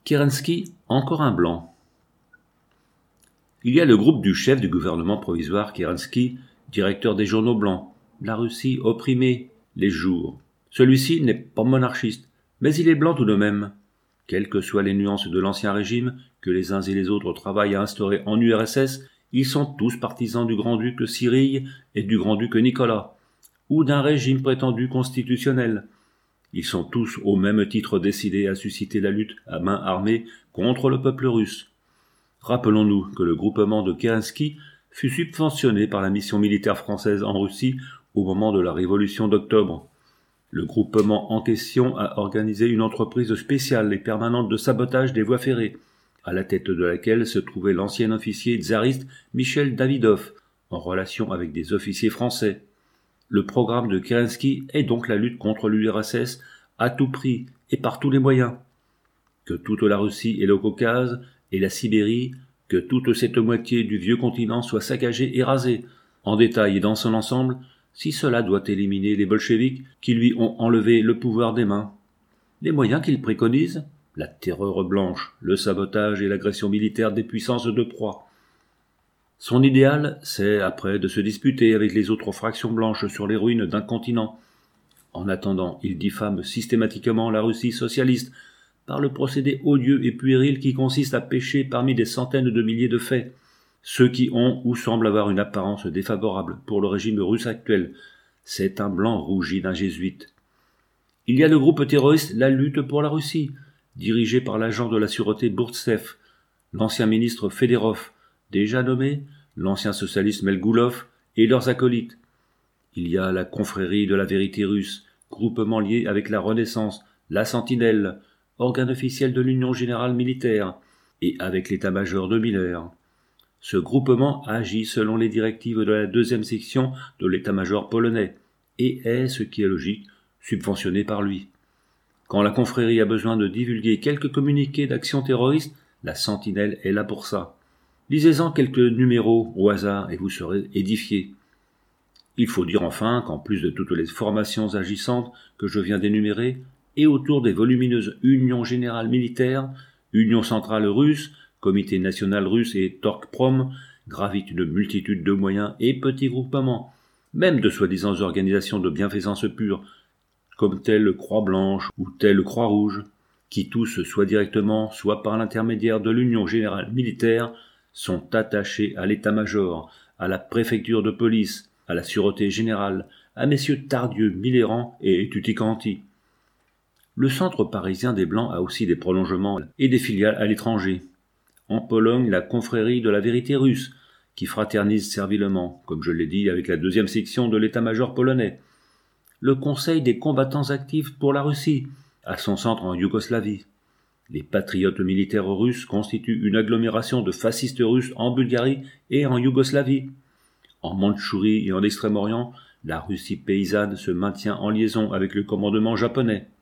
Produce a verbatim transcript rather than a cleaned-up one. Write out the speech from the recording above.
Kerensky, encore un blanc. Il y a le groupe du chef du gouvernement provisoire Kerensky, directeur des journaux blancs. La Russie opprimée, les jours. Celui-ci n'est pas monarchiste, mais il est blanc tout de même. Quelles que soient les nuances de l'ancien régime, que les uns et les autres travaillent à instaurer en U R S S, ils sont tous partisans du grand-duc Cyrille et du grand-duc Nicolas, ou d'un régime prétendu constitutionnel. Ils sont tous au même titre décidés à susciter la lutte à main armée contre le peuple russe. Rappelons-nous que le groupement de Kerensky fut subventionné par la mission militaire française en Russie au moment de la Révolution d'octobre. Le groupement en question a organisé une entreprise spéciale et permanente de sabotage des voies ferrées, à la tête de laquelle se trouvait l'ancien officier tsariste Michel Davidov, en relation avec des officiers français. Le programme de Kerensky est donc la lutte contre l'U R S S à tout prix et par tous les moyens. Que toute la Russie et le Caucase et la Sibérie, que toute cette moitié du vieux continent soit saccagée et rasée, en détail et dans son ensemble, si cela doit éliminer les bolcheviks qui lui ont enlevé le pouvoir des mains. Les moyens qu'il préconise, la terreur blanche, le sabotage et l'agression militaire des puissances de proie. Son idéal, c'est après de se disputer avec les autres fractions blanches sur les ruines d'un continent. En attendant, il diffame systématiquement la Russie socialiste par le procédé odieux et puéril qui consiste à pêcher parmi des centaines de milliers de faits ceux qui ont ou semblent avoir une apparence défavorable pour le régime russe actuel. C'est un blanc rougi d'un jésuite. Il y a le groupe terroriste La Lutte pour la Russie, dirigé par l'agent de la sûreté Bourtsev, l'ancien ministre Federov, déjà nommé, l'ancien socialiste Melgoulov et leurs acolytes. Il y a la confrérie de la vérité russe, groupement lié avec la Renaissance, la Sentinelle, organe officiel de l'Union générale militaire, et avec l'état-major de Miller. Ce groupement agit selon les directives de la deuxième section de l'état-major polonais, et est, ce qui est logique, subventionné par lui. Quand la confrérie a besoin de divulguer quelques communiqués d'action terroriste, la Sentinelle est là pour ça. Lisez-en quelques numéros au hasard et vous serez édifiés. Il faut dire enfin qu'en plus de toutes les formations agissantes que je viens d'énumérer, et autour des volumineuses Unions générales militaires, Union centrale russe, Comité national russe et Torkprom, gravitent une multitude de moyens et petits groupements, même de soi-disant organisations de bienfaisance pure, comme telle Croix-Blanche ou telle Croix-Rouge, qui tous, soit directement, soit par l'intermédiaire de l'Union générale militaire, sont attachés à l'état-major, à la préfecture de police, à la sûreté générale, à messieurs Tardieu, Millerand et Tuticanti. Le centre parisien des Blancs a aussi des prolongements et des filiales à l'étranger. En Pologne, la confrérie de la vérité russe, qui fraternise servilement, comme je l'ai dit, avec la deuxième section de l'état-major polonais. Le Conseil des combattants actifs pour la Russie, à son centre en Yougoslavie. Les patriotes militaires russes constituent une agglomération de fascistes russes en Bulgarie et en Yougoslavie. En Mandchourie et en Extrême-Orient, la Russie paysanne se maintient en liaison avec le commandement japonais.